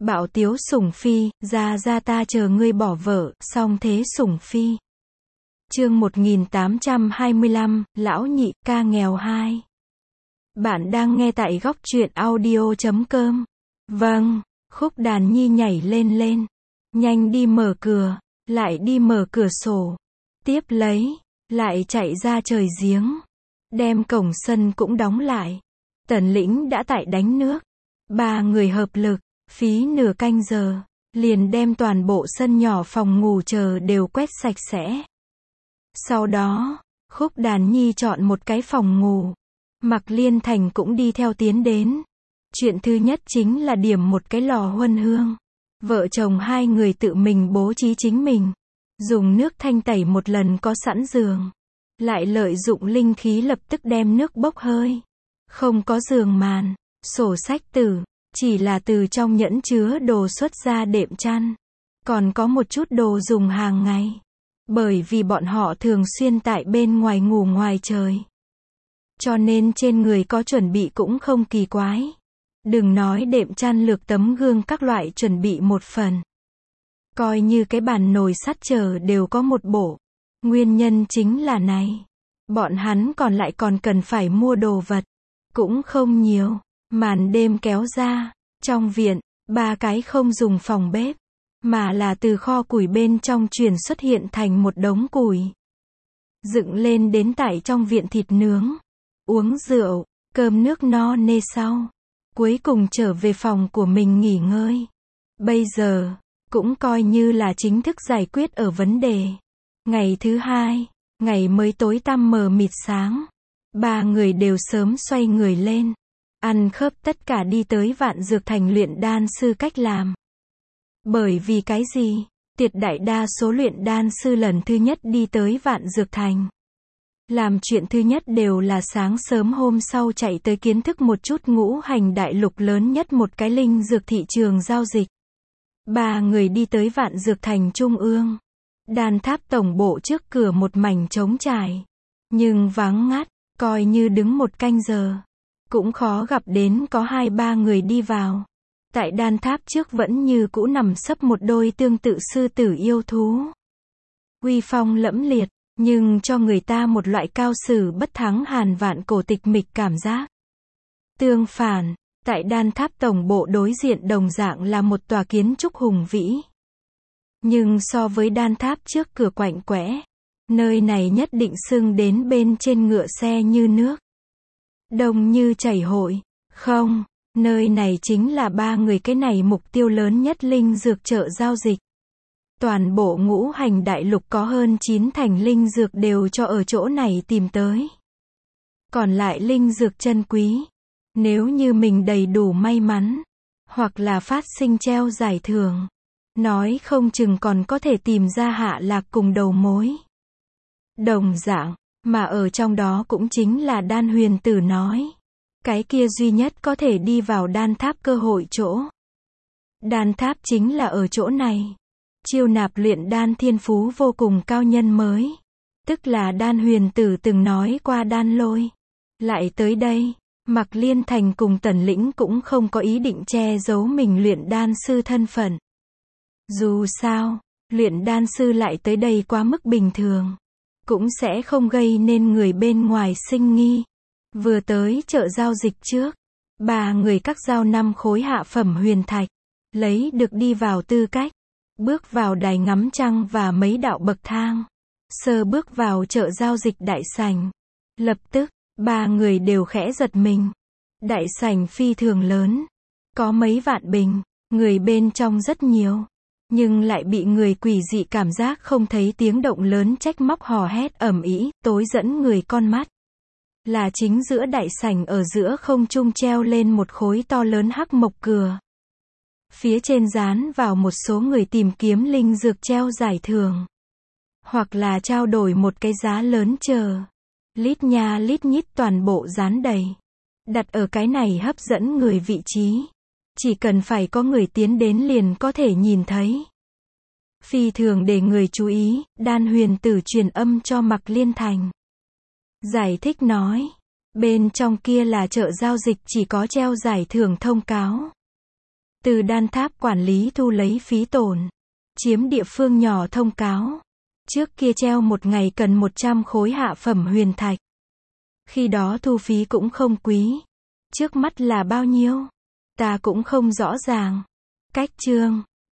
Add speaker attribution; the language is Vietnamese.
Speaker 1: Bạo tiếu sủng phi, ra ta chờ ngươi bỏ vợ, song thế sủng phi. Chương 1825, Lão Nhị, ca nghèo 2. Bạn đang nghe tại góc truyện audio.com. Vâng, Khúc Đàn Nhi nhảy lên. Nhanh đi mở cửa, lại đi mở cửa sổ. Tiếp lấy, lại chạy ra trời giếng. Đem cổng sân cũng đóng lại. Tần Lĩnh đã tại đánh nước. Ba người hợp lực, phí nửa canh giờ, liền đem toàn bộ sân nhỏ phòng ngủ chờ đều quét sạch sẽ. Sau đó, Khúc Đàn Nhi chọn một cái phòng ngủ. Mạc Liên Thành cũng đi theo tiến đến. Chuyện thứ nhất chính là điểm một cái lò huân hương. Vợ chồng hai người tự mình bố trí chính mình. Dùng nước thanh tẩy một lần có sẵn giường. Lại lợi dụng linh khí lập tức đem nước bốc hơi. Không có giường màn, sổ sách tử, chỉ là từ trong nhẫn chứa đồ xuất ra đệm chăn. Còn có một chút đồ dùng hàng ngày. Bởi vì bọn họ thường xuyên tại bên ngoài ngủ ngoài trời. Cho nên trên người có chuẩn bị cũng không kỳ quái. Đừng nói đệm chăn lược tấm gương các loại chuẩn bị một phần. Coi như cái bàn nồi sắt chờ đều có một bộ. Nguyên nhân chính là này. Bọn hắn còn lại còn cần phải mua đồ vật. Cũng không nhiều. Màn đêm kéo ra. Trong viện, ba cái không dùng phòng bếp. Mà là từ kho củi bên trong chuyển xuất hiện thành một đống củi. Dựng lên đến tại trong viện thịt nướng. Uống rượu, cơm nước no nê sau. Cuối cùng trở về phòng của mình nghỉ ngơi. Bây giờ, cũng coi như là chính thức giải quyết ở vấn đề. Ngày thứ hai, ngày mới tối tăm mờ mịt sáng. Ba người đều sớm xoay người lên. Ăn khớp tất cả đi tới Vạn Dược Thành luyện đan sư cách làm. Bởi vì cái gì? Tuyệt đại đa số luyện đan sư lần thứ nhất đi tới Vạn Dược Thành. Làm chuyện thứ nhất đều là sáng sớm hôm sau chạy tới kiến thức một chút ngũ hành đại lục lớn nhất một cái linh dược thị trường giao dịch. Ba người đi tới Vạn Dược Thành Trung ương. Đan tháp tổng bộ trước cửa một mảnh trống trải. Nhưng vắng ngắt, coi như đứng một canh giờ. Cũng khó gặp đến có 2-3 người đi vào. Tại đan tháp trước vẫn như cũ nằm sấp một đôi tương tự sư tử yêu thú. Uy phong lẫm liệt, nhưng cho người ta một loại cao sử bất thắng hàn vạn cổ tịch mịch cảm giác. Tương phản, tại đan tháp tổng bộ đối diện đồng dạng là một tòa kiến trúc hùng vĩ. Nhưng so với đan tháp trước cửa quạnh quẽ, nơi này nhất định xưng đến bên trên ngựa xe như nước. Đông như chảy hội, không, nơi này chính là ba người cái này mục tiêu lớn nhất linh dược chợ giao dịch. Toàn bộ ngũ hành đại lục có hơn 9 thành linh dược đều cho ở chỗ này tìm tới. Còn lại linh dược chân quý. Nếu như mình đầy đủ may mắn, hoặc là phát sinh treo giải thưởng, nói không chừng còn có thể tìm ra hạ lạc cùng đầu mối. Đồng dạng, mà ở trong đó cũng chính là Đan Huyền Tử nói. Cái kia duy nhất có thể đi vào đan tháp cơ hội chỗ. Đan tháp chính là ở chỗ này. Chiêu nạp luyện đan thiên phú vô cùng cao nhân mới. Tức là Đan Huyền Tử từng nói qua Đan Lôi. Lại tới đây, Mạc Liên Thành cùng Tần Lĩnh cũng không có ý định che giấu mình luyện đan sư thân phận. Dù sao, luyện đan sư lại tới đây quá mức bình thường. Cũng sẽ không gây nên người bên ngoài sinh nghi. Vừa tới chợ giao dịch trước, ba người cắt giao 5 khối hạ phẩm huyền thạch. Lấy được đi vào tư cách. Bước vào đài ngắm trăng và mấy đạo bậc thang. Sơ bước vào chợ giao dịch đại sảnh. Lập tức, ba người đều khẽ giật mình. Đại sảnh phi thường lớn. Có mấy vạn bình, người bên trong rất nhiều. Nhưng lại bị người quỷ dị cảm giác không thấy tiếng động lớn trách móc hò hét ầm ĩ, tối dẫn người con mắt. Là chính giữa đại sảnh ở giữa không trung treo lên một khối to lớn hắc mộc cửa. Phía trên dán vào một số người tìm kiếm linh dược treo giải thưởng. Hoặc là trao đổi một cái giá lớn chờ. Lít nha lít nhít toàn bộ dán đầy. Đặt ở cái này hấp dẫn người vị trí. Chỉ cần phải có người tiến đến liền có thể nhìn thấy. Phi thường để người chú ý, Đan Huyền Tử truyền âm cho Mạc Liên Thành. Giải thích nói, bên trong kia là chợ giao dịch chỉ có treo giải thưởng thông cáo. Từ đan tháp quản lý thu lấy phí tổn. Chiếm địa phương nhỏ thông cáo. Trước kia treo một ngày cần 100 khối hạ phẩm huyền thạch. Khi đó thu phí cũng không quý. Trước mắt là bao nhiêu? Ta cũng không rõ ràng. Cách chương